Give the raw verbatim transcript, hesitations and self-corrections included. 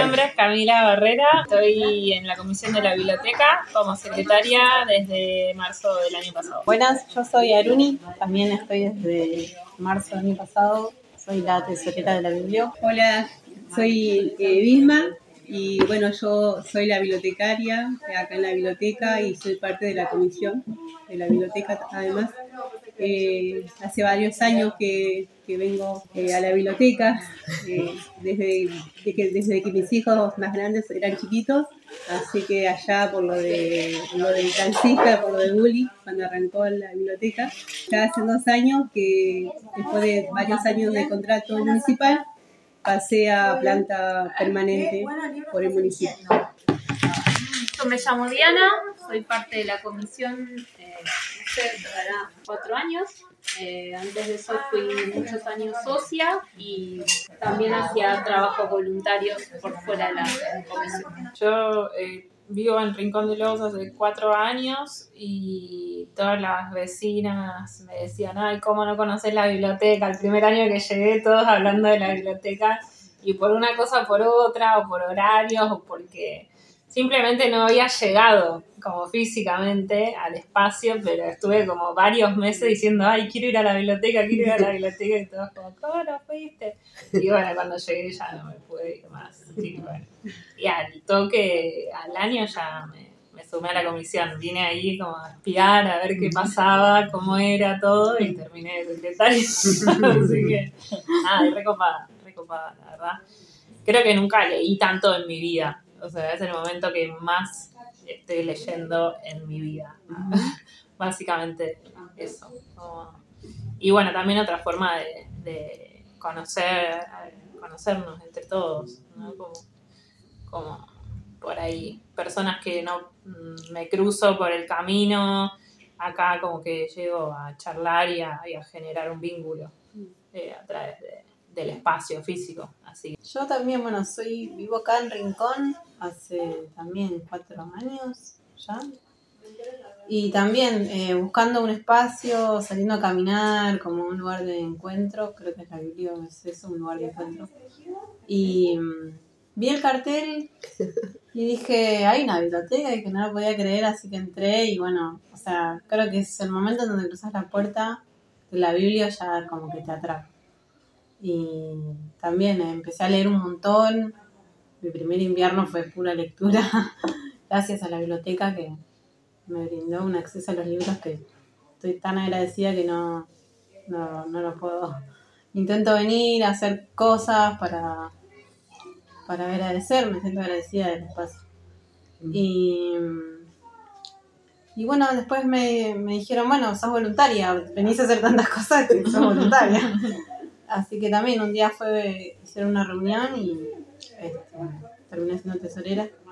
nombre es Camila Barrera, estoy en la comisión de la biblioteca como secretaria desde marzo del año pasado. Buenas, yo soy Aruni, también estoy desde marzo del año pasado, soy la tesorera de la biblioteca. Hola, soy eh, Vilma y bueno, yo soy la bibliotecaria acá en la biblioteca y soy parte de la comisión de la biblioteca además. Eh, hace varios años que, que vengo eh, a la biblioteca, eh, desde, de que, desde que mis hijos más grandes eran chiquitos, así que allá por lo de lo del taxista, por lo de Bully, cuando arrancó la biblioteca, ya hace dos años que después de varios años de contrato municipal, pasé a planta permanente por el municipio. Yo me llamo Diana, soy parte de la comisión eh, hace cuatro años. Eh, antes de eso fui muchos años socia y también hacía trabajos voluntarios por fuera de la comisión. Yo eh, vivo en Rincón de Lobos hace cuatro años y todas las vecinas me decían, ay, ¿cómo no conoces la biblioteca? El primer año que llegué todos hablando de la biblioteca y por una cosa por otra o por horarios o porque simplemente no había llegado como físicamente al espacio, pero estuve como varios meses diciendo, ay, quiero ir a la biblioteca, quiero ir a la biblioteca, y todos como, ¿cómo no fuiste? Y bueno, cuando llegué ya no me pude ir más. Así que bueno. Y al toque, al año ya me, me sumé a la comisión, vine ahí como a espiar, a ver qué pasaba, cómo era todo, y terminé de secretaria. Así que, nada, recopada, recopada, la verdad. Creo que nunca leí tanto en mi vida. O sea, es el momento que más estoy leyendo en mi vida. Básicamente eso. Y bueno, también otra forma de, de conocer, conocernos entre todos, ¿no? Como, como por ahí, personas que no me cruzo por el camino, acá como que llego a charlar y a, y a generar un vínculo eh, a través de, del espacio físico. Así. Yo también, bueno, soy vivo acá en Rincón hace también cuatro años ya. Y también eh, buscando un espacio, saliendo a caminar, como un lugar de encuentro, creo que es la biblioteca, es eso, un lugar de encuentro. Y um, vi el cartel y dije, hay una biblioteca, y que no lo podía creer, así que entré y bueno, o sea, creo que es el momento en donde cruzas la puerta de la biblia ya como que te atrapa. Y también empecé a leer un montón. Mi primer invierno fue pura lectura, gracias a la biblioteca que me brindó un acceso a los libros que estoy tan agradecida que no, no, no lo puedo. Intento venir a hacer cosas para, para agradecer, me siento agradecida del espacio. Y, y bueno, después me, me dijeron, bueno, sos voluntaria, venís a hacer tantas cosas que sos voluntaria. Así que también un día fue hicieron una reunión y este, terminé siendo tesorera.